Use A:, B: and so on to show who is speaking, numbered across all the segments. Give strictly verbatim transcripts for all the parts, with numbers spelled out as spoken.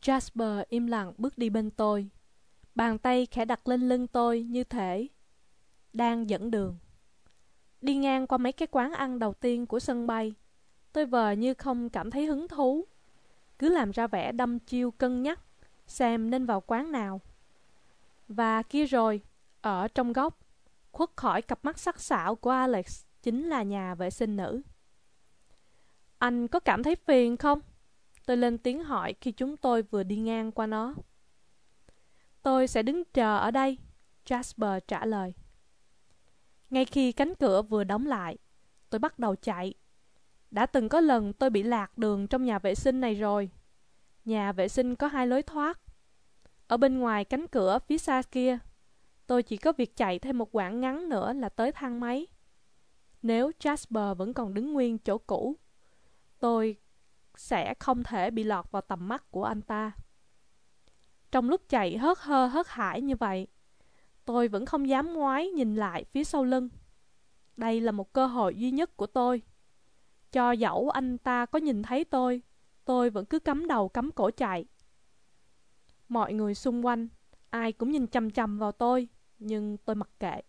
A: Jasper im lặng bước đi bên tôi. Bàn tay khẽ đặt lên lưng tôi như thể đang dẫn đường. Đi ngang qua mấy cái quán ăn đầu tiên của sân bay, tôi vờ như không cảm thấy hứng thú, cứ làm ra vẻ đăm chiêu cân nhắc xem nên vào quán nào. Và kia rồi, ở trong góc, khuất khỏi cặp mắt sắc sảo của Alex, chính là nhà vệ sinh nữ. Anh có cảm thấy phiền không? Tôi lên tiếng hỏi khi chúng tôi vừa đi ngang qua nó. Tôi sẽ đứng chờ ở đây, Jasper trả lời. Ngay khi cánh cửa vừa đóng lại, tôi bắt đầu chạy. Đã từng có lần tôi bị lạc đường trong nhà vệ sinh này rồi. Nhà vệ sinh có hai lối thoát. Ở bên ngoài cánh cửa phía xa kia, tôi chỉ có việc chạy thêm một quãng ngắn nữa là tới thang máy. Nếu Jasper vẫn còn đứng nguyên chỗ cũ, tôi sẽ không thể bị lọt vào tầm mắt của anh ta. Trong lúc chạy hớt hơ hớt hải như vậy, tôi vẫn không dám ngoái nhìn lại phía sau lưng. Đây là một cơ hội duy nhất của tôi. Cho dẫu anh ta có nhìn thấy tôi, tôi vẫn cứ cắm đầu cắm cổ chạy. Mọi người xung quanh, ai cũng nhìn chằm chằm vào tôi, nhưng tôi mặc kệ.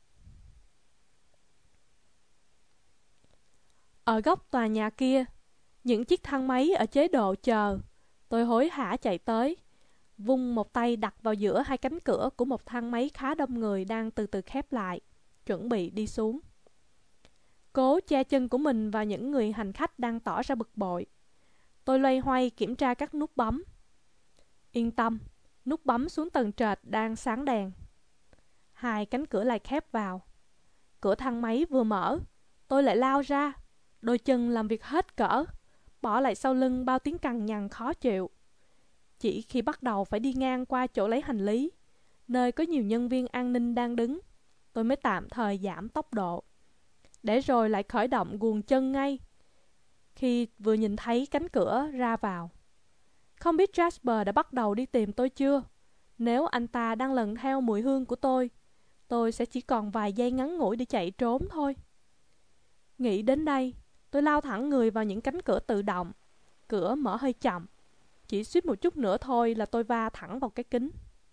A: Ở góc tòa nhà kia, những chiếc thang máy ở chế độ chờ, tôi hối hả chạy tới, vung một tay đặt vào giữa hai cánh cửa của một thang máy khá đông người đang từ từ khép lại, chuẩn bị đi xuống. Cố che chân của mình và những người hành khách đang tỏ ra bực bội. Tôi loay hoay kiểm tra các nút bấm. Yên tâm, nút bấm xuống tầng trệt đang sáng đèn. Hai cánh cửa lại khép vào. Cửa thang máy vừa mở, tôi lại lao ra, đôi chân làm việc hết cỡ, bỏ lại sau lưng bao tiếng cằn nhằn khó chịu. Chỉ khi bắt đầu phải đi ngang qua chỗ lấy hành lý, nơi có nhiều nhân viên an ninh đang đứng, tôi mới tạm thời giảm tốc độ, để rồi lại khởi động guồng chân ngay khi vừa nhìn thấy cánh cửa ra vào. Không biết Jasper đã bắt đầu đi tìm tôi chưa? Nếu anh ta đang lần theo mùi hương của tôi, tôi sẽ chỉ còn vài giây ngắn ngủi để chạy trốn thôi. Nghĩ đến đây, tôi lao thẳng người vào những cánh cửa tự động. Cửa mở hơi chậm, chỉ suýt một chút nữa thôi là tôi va thẳng vào cái kính.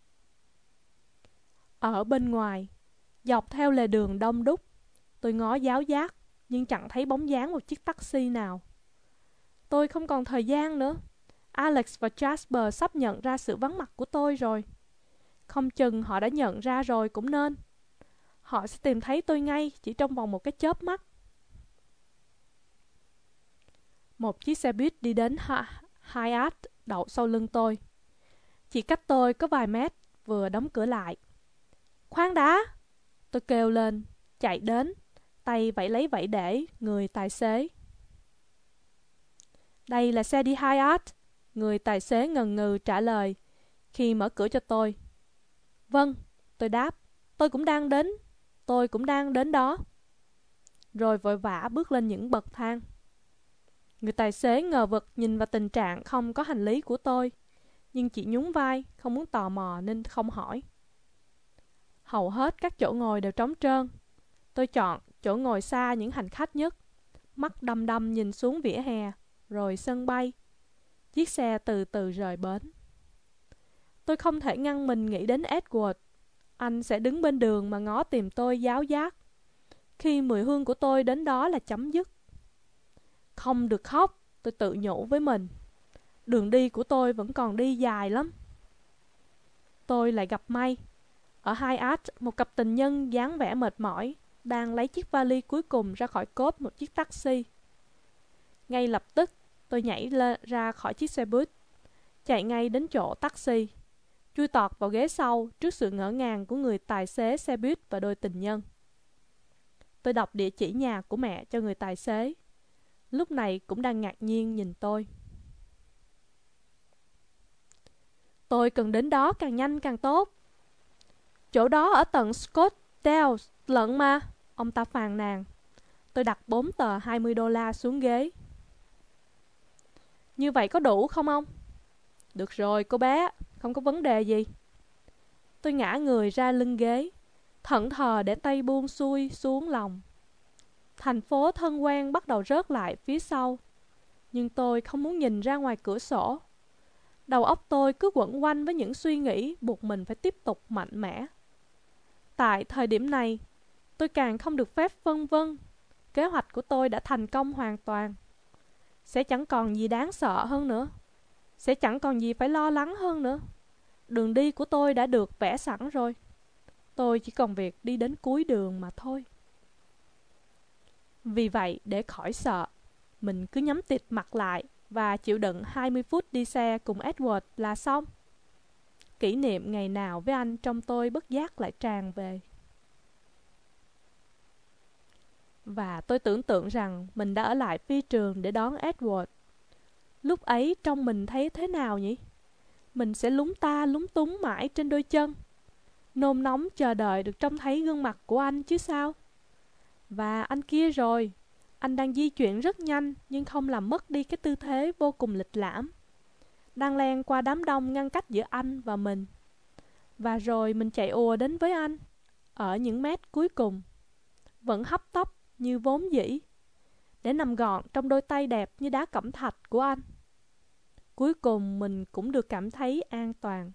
A: Ở bên ngoài, dọc theo lề đường đông đúc, tôi ngó giáo giác nhưng chẳng thấy bóng dáng một chiếc taxi nào. Tôi không còn thời gian nữa. Alex và Jasper sắp nhận ra sự vắng mặt của tôi rồi. Không chừng họ đã nhận ra rồi cũng nên. Họ sẽ tìm thấy tôi ngay chỉ trong vòng một cái chớp mắt. Một chiếc xe buýt đi đến Hyatt đậu sau lưng tôi. Chỉ cách tôi có vài mét, vừa đóng cửa lại. Khoan đã! Tôi kêu lên, chạy đến, tay vẫy lấy vẫy để người tài xế. Đây là xe đi Hyatt, người tài xế ngần ngừ trả lời khi mở cửa cho tôi. Vâng, tôi đáp, tôi cũng đang đến, tôi cũng đang đến đó. Rồi vội vã bước lên những bậc thang. Người tài xế ngờ vực nhìn vào tình trạng không có hành lý của tôi, nhưng chỉ nhún vai, không muốn tò mò nên không hỏi. Hầu hết các chỗ ngồi đều trống trơn. Tôi chọn chỗ ngồi xa những hành khách nhất, mắt đăm đăm nhìn xuống vỉa hè, rồi sân bay. Chiếc xe từ từ rời bến. Tôi không thể ngăn mình nghĩ đến Edward. Anh sẽ đứng bên đường mà ngó tìm tôi giáo giác. Khi mùi hương của tôi đến đó là chấm dứt. Không được khóc, tôi tự nhủ với mình. Đường đi của tôi vẫn còn đi dài lắm. Tôi lại gặp may. Ở Hyatt, một cặp tình nhân dáng vẻ mệt mỏi đang lấy chiếc vali cuối cùng ra khỏi cốp một chiếc taxi. Ngay lập tức, tôi nhảy lên, ra khỏi chiếc xe buýt, chạy ngay đến chỗ taxi, chui tọt vào ghế sau trước sự ngỡ ngàng của người tài xế xe buýt và đôi tình nhân. Tôi đọc địa chỉ nhà của mẹ cho người tài xế. Lúc này cũng đang ngạc nhiên nhìn tôi. Tôi cần đến đó càng nhanh càng tốt. Chỗ đó ở tận Scottsdale lận mà, ông ta phàn nàn. Tôi đặt bốn tờ hai mươi đô la xuống ghế. Như vậy có đủ không ông? Được rồi cô bé, không có vấn đề gì. Tôi ngã người ra lưng ghế, thẫn thờ để tay buông xuôi xuống lòng. Thành phố thân quen bắt đầu rớt lại phía sau, nhưng tôi không muốn nhìn ra ngoài cửa sổ. Đầu óc tôi cứ quẩn quanh với những suy nghĩ buộc mình phải tiếp tục mạnh mẽ. Tại thời điểm này, tôi càng không được phép vân vân. Kế hoạch của tôi đã thành công hoàn toàn. Sẽ chẳng còn gì đáng sợ hơn nữa. Sẽ chẳng còn gì phải lo lắng hơn nữa. Đường đi của tôi đã được vẽ sẵn rồi. Tôi chỉ còn việc đi đến cuối đường mà thôi. Vì vậy, để khỏi sợ, mình cứ nhắm tịt mặt lại và chịu đựng hai mươi phút đi xe cùng Edward là xong. Kỷ niệm ngày nào với anh trong tôi bất giác lại tràn về. Và tôi tưởng tượng rằng mình đã ở lại phi trường để đón Edward. Lúc ấy trong mình thấy thế nào nhỉ? Mình sẽ lúng ta lúng túng mãi trên đôi chân, nôn nóng chờ đợi được trông thấy gương mặt của anh chứ sao. Và anh kia rồi, anh đang di chuyển rất nhanh nhưng không làm mất đi cái tư thế vô cùng lịch lãm, đang len qua đám đông ngăn cách giữa anh và mình. Và rồi mình chạy ùa đến với anh ở những mét cuối cùng, vẫn hấp tấp như vốn dĩ, để nằm gọn trong đôi tay đẹp như đá cẩm thạch của anh. Cuối cùng mình cũng được cảm thấy an toàn.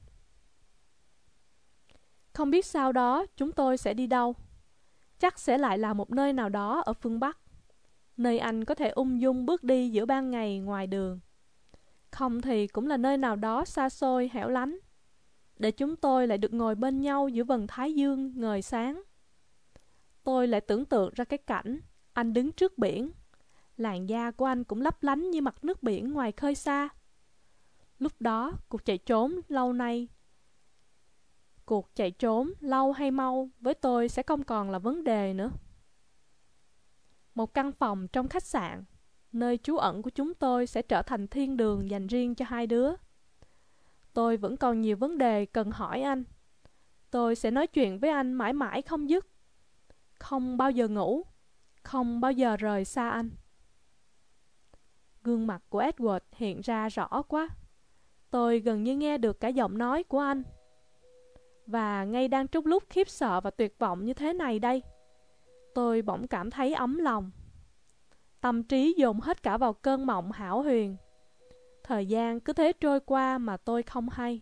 A: Không biết sau đó chúng tôi sẽ đi đâu. Chắc sẽ lại là một nơi nào đó ở phương Bắc, nơi anh có thể ung dung bước đi giữa ban ngày ngoài đường. Không thì cũng là nơi nào đó xa xôi hẻo lánh, để chúng tôi lại được ngồi bên nhau giữa vầng thái dương ngời sáng. Tôi lại tưởng tượng ra cái cảnh anh đứng trước biển. Làn da của anh cũng lấp lánh như mặt nước biển ngoài khơi xa. Lúc đó, cuộc chạy trốn lâu nay, cuộc chạy trốn lâu hay mau với tôi sẽ không còn là vấn đề nữa. Một căn phòng trong khách sạn, nơi trú ẩn của chúng tôi sẽ trở thành thiên đường dành riêng cho hai đứa. Tôi vẫn còn nhiều vấn đề cần hỏi anh. Tôi sẽ nói chuyện với anh mãi mãi không dứt. Không bao giờ ngủ, không bao giờ rời xa anh. Gương mặt của Edward hiện ra rõ quá. Tôi gần như nghe được cả giọng nói của anh. Và ngay đang trong lúc khiếp sợ và tuyệt vọng như thế này đây, tôi bỗng cảm thấy ấm lòng. Tâm trí dồn hết cả vào cơn mộng hão huyền. Thời gian cứ thế trôi qua mà tôi không hay.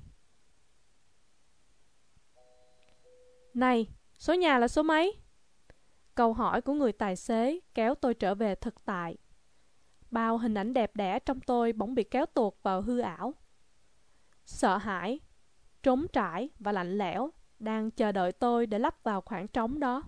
A: Này, số nhà là số mấy? Câu hỏi của người tài xế kéo tôi trở về thực tại. Bao hình ảnh đẹp đẽ trong tôi bỗng bị kéo tuột vào hư ảo. Sợ hãi, trống trải và lạnh lẽo đang chờ đợi tôi để lấp vào khoảng trống đó.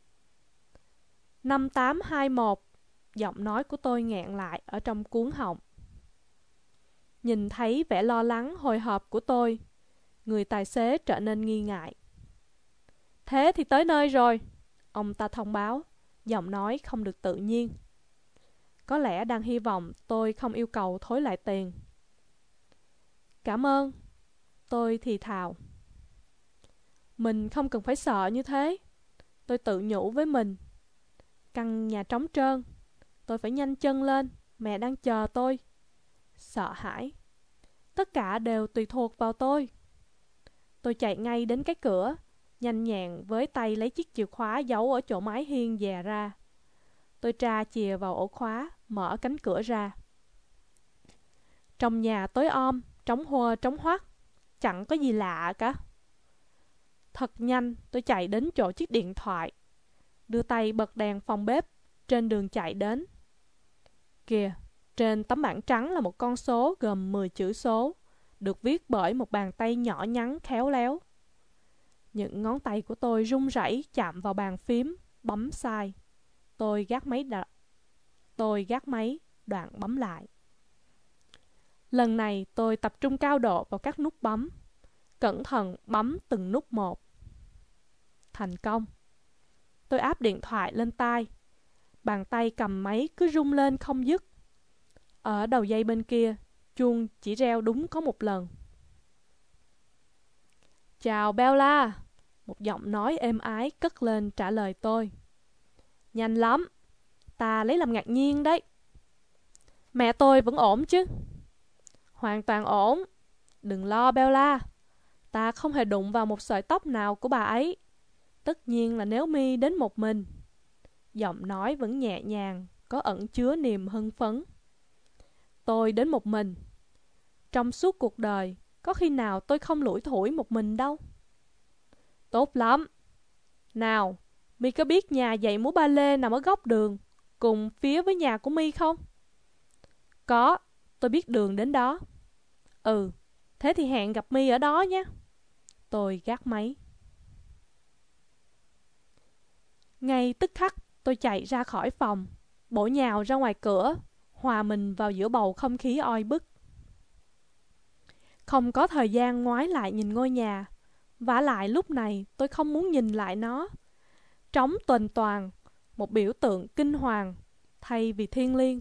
A: Năm tám hai một, giọng nói của tôi nghẹn lại ở trong cuống họng. Nhìn thấy vẻ lo lắng hồi hộp của tôi, người tài xế trở nên nghi ngại. Thế thì tới nơi rồi, ông ta thông báo, giọng nói không được tự nhiên. Có lẽ đang hy vọng tôi không yêu cầu thối lại tiền. Cảm ơn, tôi thì thào. Mình không cần phải sợ như thế, tôi tự nhủ với mình. Căn nhà trống trơn, tôi phải nhanh chân lên, mẹ đang chờ tôi. Sợ hãi, tất cả đều tùy thuộc vào tôi. Tôi chạy ngay đến cái cửa, nhanh nhẹn với tay lấy chiếc chìa khóa giấu ở chỗ mái hiên dè ra. Tôi tra chìa vào ổ khóa, mở cánh cửa ra. Trong nhà tối om, trống hua trống hoắt, chẳng có gì lạ cả. Thật nhanh, tôi chạy đến chỗ chiếc điện thoại, đưa tay bật đèn phòng bếp trên đường chạy đến. Kìa, trên tấm bảng trắng là một con số gồm mười chữ số, được viết bởi một bàn tay nhỏ nhắn khéo léo. Những ngón tay của tôi run rẩy chạm vào bàn phím, bấm sai. Tôi gác máy đ... Tôi gác máy, đoạn bấm lại. Lần này tôi tập trung cao độ vào các nút bấm, cẩn thận bấm từng nút một. Thành công. Tôi áp điện thoại lên tai. Bàn tay cầm máy cứ rung lên không dứt. Ở đầu dây bên kia, chuông chỉ reo đúng có một lần. Chào Bella, một giọng nói êm ái cất lên trả lời tôi. Nhanh lắm, ta lấy làm ngạc nhiên đấy. Mẹ tôi vẫn ổn chứ? Hoàn toàn ổn. Đừng lo Bella, ta không hề đụng vào một sợi tóc nào của bà ấy. Tất nhiên là nếu mi đến một mình. Giọng nói vẫn nhẹ nhàng, có ẩn chứa niềm hưng phấn. Tôi đến một mình. Trong suốt cuộc đời, có khi nào tôi không lủi thủi một mình đâu. Tốt lắm. Nào, My có biết nhà dạy múa ba lê nằm ở góc đường, cùng phía với nhà của My không? Có, tôi biết đường đến đó. Ừ, thế thì hẹn gặp My ở đó nhé. Tôi gác máy. Ngay tức khắc, tôi chạy ra khỏi phòng, bổ nhào ra ngoài cửa, hòa mình vào giữa bầu không khí oi bức. Không có thời gian ngoái lại nhìn ngôi nhà, vả lại lúc này tôi không muốn nhìn lại nó. Trống tuềnh toàng, một biểu tượng kinh hoàng, thay vì thiêng liêng.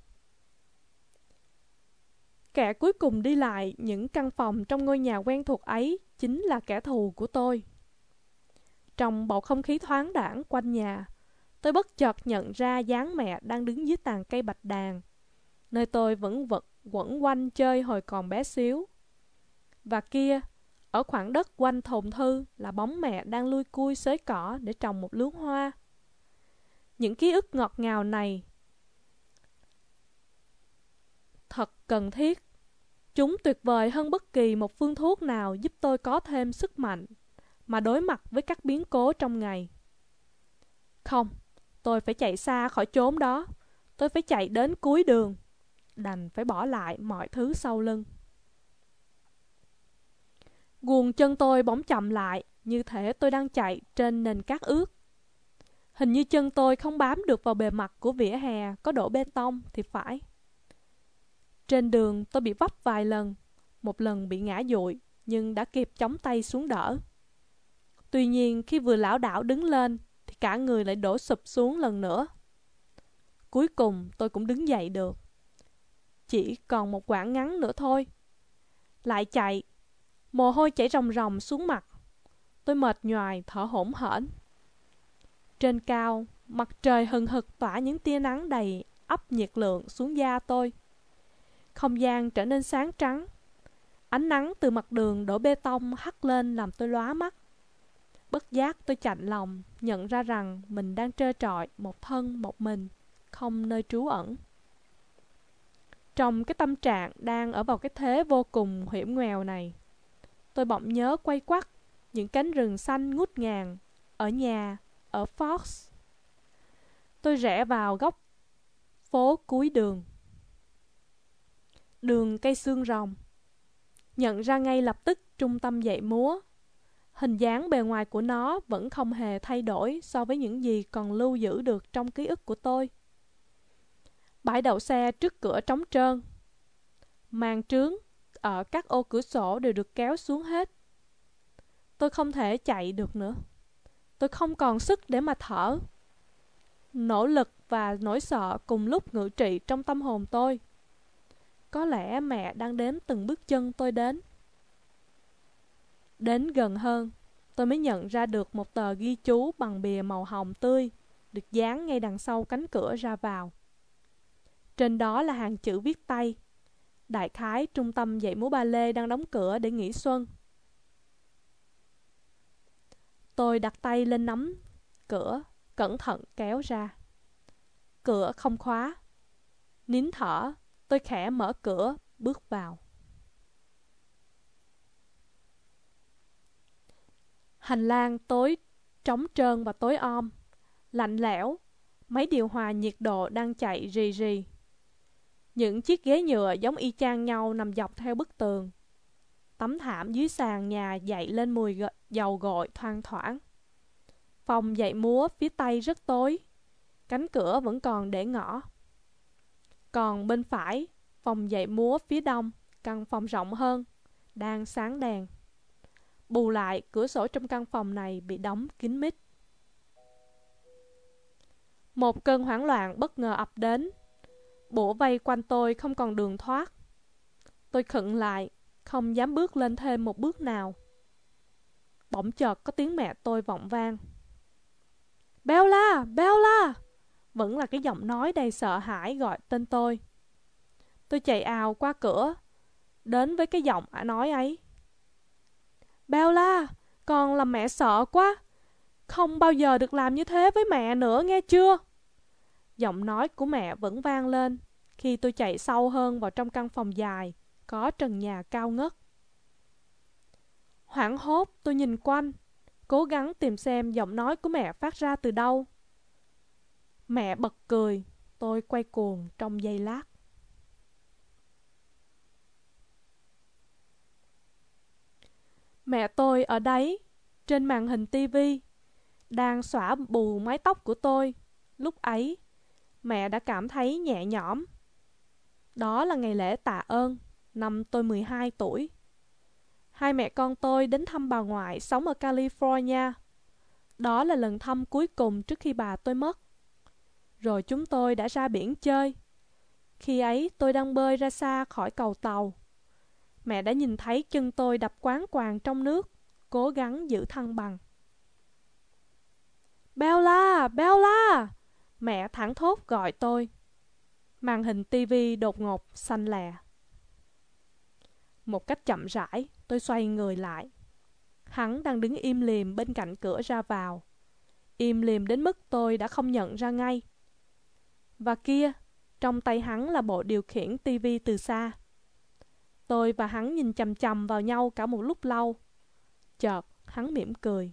A: Kẻ cuối cùng đi lại những căn phòng trong ngôi nhà quen thuộc ấy chính là kẻ thù của tôi. Trong bầu không khí thoáng đãng quanh nhà, tôi bất chợt nhận ra dáng mẹ đang đứng dưới tàn cây bạch đàn, nơi tôi vẫn vật quẩn quanh chơi hồi còn bé xíu. Và kia, ở khoảng đất quanh thồn thư là bóng mẹ đang lui cui xới cỏ để trồng một luống hoa. Những ký ức ngọt ngào này thật cần thiết. Chúng tuyệt vời hơn bất kỳ một phương thuốc nào giúp tôi có thêm sức mạnh mà đối mặt với các biến cố trong ngày. Không, tôi phải chạy xa khỏi chốn đó. Tôi phải chạy đến cuối đường, đành phải bỏ lại mọi thứ sau lưng. Guồng chân tôi bỗng chậm lại, như thể tôi đang chạy trên nền cát ướt. Hình như chân tôi không bám được vào bề mặt của vỉa hè có đổ bê tông thì phải. Trên đường tôi bị vấp vài lần, một lần bị ngã dụi, nhưng đã kịp chống tay xuống đỡ. Tuy nhiên khi vừa lảo đảo đứng lên thì cả người lại đổ sụp xuống lần nữa. Cuối cùng tôi cũng đứng dậy được. Chỉ còn một quãng ngắn nữa thôi. Lại chạy, mồ hôi chảy ròng ròng xuống mặt. Tôi mệt nhoài thở hổn hển. Trên cao, mặt trời hừng hực tỏa những tia nắng đầy ắp nhiệt lượng xuống da tôi. Không gian trở nên sáng trắng. Ánh nắng từ mặt đường đổ bê tông hắt lên làm tôi lóa mắt. Bất giác tôi chạnh lòng, nhận ra rằng mình đang trơ trọi một thân một mình, không nơi trú ẩn. Trong cái tâm trạng đang ở vào cái thế vô cùng hiểm nghèo này, tôi bỗng nhớ quay quắt những cánh rừng xanh ngút ngàn ở nhà, ở Fox. Tôi rẽ vào góc phố cuối đường. Đường cây xương rồng. Nhận ra ngay lập tức trung tâm dạy múa. Hình dáng bề ngoài của nó vẫn không hề thay đổi so với những gì còn lưu giữ được trong ký ức của tôi. Bãi đậu xe trước cửa trống trơn. Màn trướng ở các ô cửa sổ đều được kéo xuống hết. Tôi không thể chạy được nữa. Tôi không còn sức để mà thở. Nỗ lực và nỗi sợ cùng lúc ngự trị trong tâm hồn tôi. Có lẽ mẹ đang đếm từng bước chân tôi đến. Đến gần hơn, tôi mới nhận ra được một tờ ghi chú bằng bìa màu hồng tươi, được dán ngay đằng sau cánh cửa ra vào. Trên đó là hàng chữ viết tay. Đại khái trung tâm dạy múa ba lê đang đóng cửa để nghỉ xuân. Tôi đặt tay lên nắm cửa, cẩn thận kéo ra. Cửa không khóa. Nín thở, tôi khẽ mở cửa, bước vào. Hành lang tối trống trơn và tối om, lạnh lẽo. Máy điều hòa nhiệt độ đang chạy rì rì. Những chiếc ghế nhựa giống y chang nhau nằm dọc theo bức tường. Tấm thảm dưới sàn nhà dậy lên mùi dầu gội thoang thoảng. Phòng dạy múa phía tây rất tối. Cánh cửa vẫn còn để ngỏ. Còn bên phải, phòng dạy múa phía đông, căn phòng rộng hơn, đang sáng đèn. Bù lại, cửa sổ trong căn phòng này bị đóng kín mít. Một cơn hoảng loạn bất ngờ ập đến. Bủa vây quanh tôi không còn đường thoát. Tôi khựng lại, không dám bước lên thêm một bước nào. Bỗng chợt có tiếng mẹ tôi vọng vang. Bella! Bella! Vẫn là cái giọng nói đầy sợ hãi gọi tên tôi. Tôi chạy ào qua cửa, đến với cái giọng nói ấy. Bella! Con làm mẹ sợ quá. Không bao giờ được làm như thế với mẹ nữa nghe chưa? Giọng nói của mẹ vẫn vang lên khi tôi chạy sâu hơn vào trong căn phòng dài, có trần nhà cao ngất. Hoảng hốt, tôi nhìn quanh, cố gắng tìm xem giọng nói của mẹ phát ra từ đâu. Mẹ bật cười, tôi quay cuồng trong giây lát. Mẹ tôi ở đấy, trên màn hình tivi, đang xõa bù mái tóc của tôi. Lúc ấy, mẹ đã cảm thấy nhẹ nhõm. Đó là ngày lễ tạ ơn, năm tôi mười hai tuổi. Hai mẹ con tôi đến thăm bà ngoại sống ở California. Đó là lần thăm cuối cùng trước khi bà tôi mất. Rồi chúng tôi đã ra biển chơi. Khi ấy tôi đang bơi ra xa khỏi cầu tàu. Mẹ đã nhìn thấy chân tôi đập quáng quàng trong nước, cố gắng giữ thăng bằng. Bella, Bella! Mẹ thảng thốt gọi tôi. Màn hình tivi đột ngột xanh lè. Một cách chậm rãi, tôi xoay người lại. Hắn đang đứng im lìm bên cạnh cửa ra vào. Im lìm đến mức tôi đã không nhận ra ngay. Và kia, trong tay hắn là bộ điều khiển tivi từ xa. Tôi và hắn nhìn chằm chằm vào nhau cả một lúc lâu. Chợt, hắn mỉm cười.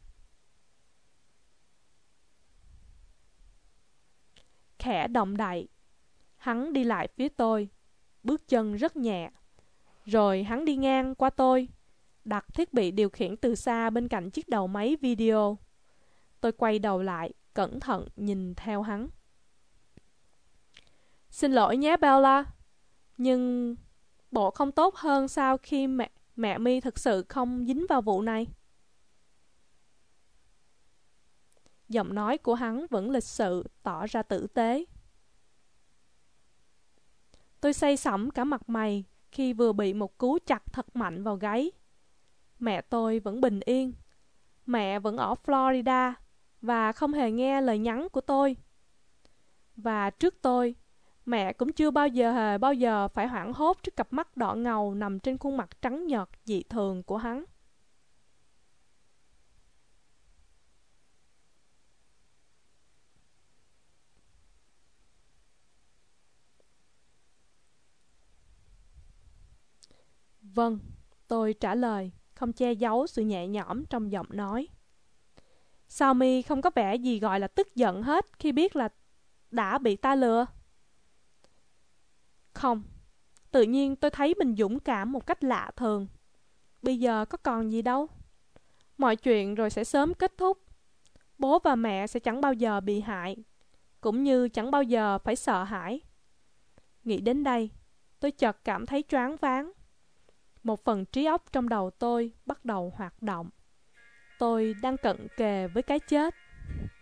A: Khẽ động đậy, hắn đi lại phía tôi, bước chân rất nhẹ. Rồi hắn đi ngang qua tôi, đặt thiết bị điều khiển từ xa bên cạnh chiếc đầu máy video. Tôi quay đầu lại, cẩn thận nhìn theo hắn. Xin lỗi nhé Bella, nhưng bộ không tốt hơn sao khi mẹ, mẹ mi thực sự không dính vào vụ này? Giọng nói của hắn vẫn lịch sự, tỏ ra tử tế. Tôi say sẩm cả mặt mày khi vừa bị một cú chặt thật mạnh vào gáy. Mẹ tôi vẫn bình yên. Mẹ vẫn ở Florida và không hề nghe lời nhắn của tôi. Và trước tôi, mẹ cũng chưa bao giờ hề bao giờ phải hoảng hốt trước cặp mắt đỏ ngầu nằm trên khuôn mặt trắng nhợt dị thường của hắn. Vâng, tôi trả lời, không che giấu sự nhẹ nhõm trong giọng nói. Sao mi không có vẻ gì gọi là tức giận hết khi biết là đã bị ta lừa? Không, tự nhiên tôi thấy mình dũng cảm một cách lạ thường. Bây giờ có còn gì đâu. Mọi chuyện rồi sẽ sớm kết thúc. Bố và mẹ sẽ chẳng bao giờ bị hại, cũng như chẳng bao giờ phải sợ hãi. Nghĩ đến đây, tôi chợt cảm thấy choáng váng. Một phần trí óc trong đầu tôi bắt đầu hoạt động. Tôi đang cận kề với cái chết.